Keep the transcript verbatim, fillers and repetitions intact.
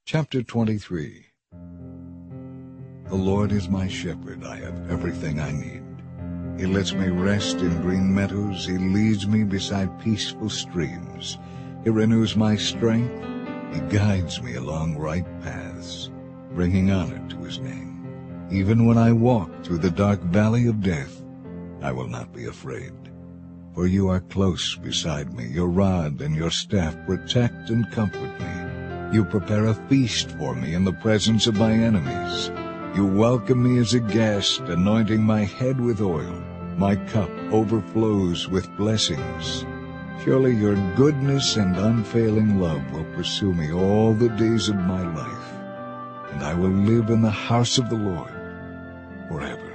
Chapter twenty-three. The Lord is my shepherd, I have everything I need. He lets me rest in green meadows, He leads me beside peaceful streams. He renews my strength, He guides me along right paths, bringing honor to His name. Even when I walk through the dark valley of death, I will not be afraid. For You are close beside me, Your rod and Your staff protect and comfort me. You prepare a feast for me in the presence of my enemies. You welcome me as a guest, anointing my head with oil. My cup overflows with blessings. Surely Your goodness and unfailing love will pursue me all the days of my life, and I will live in the house of the Lord forever.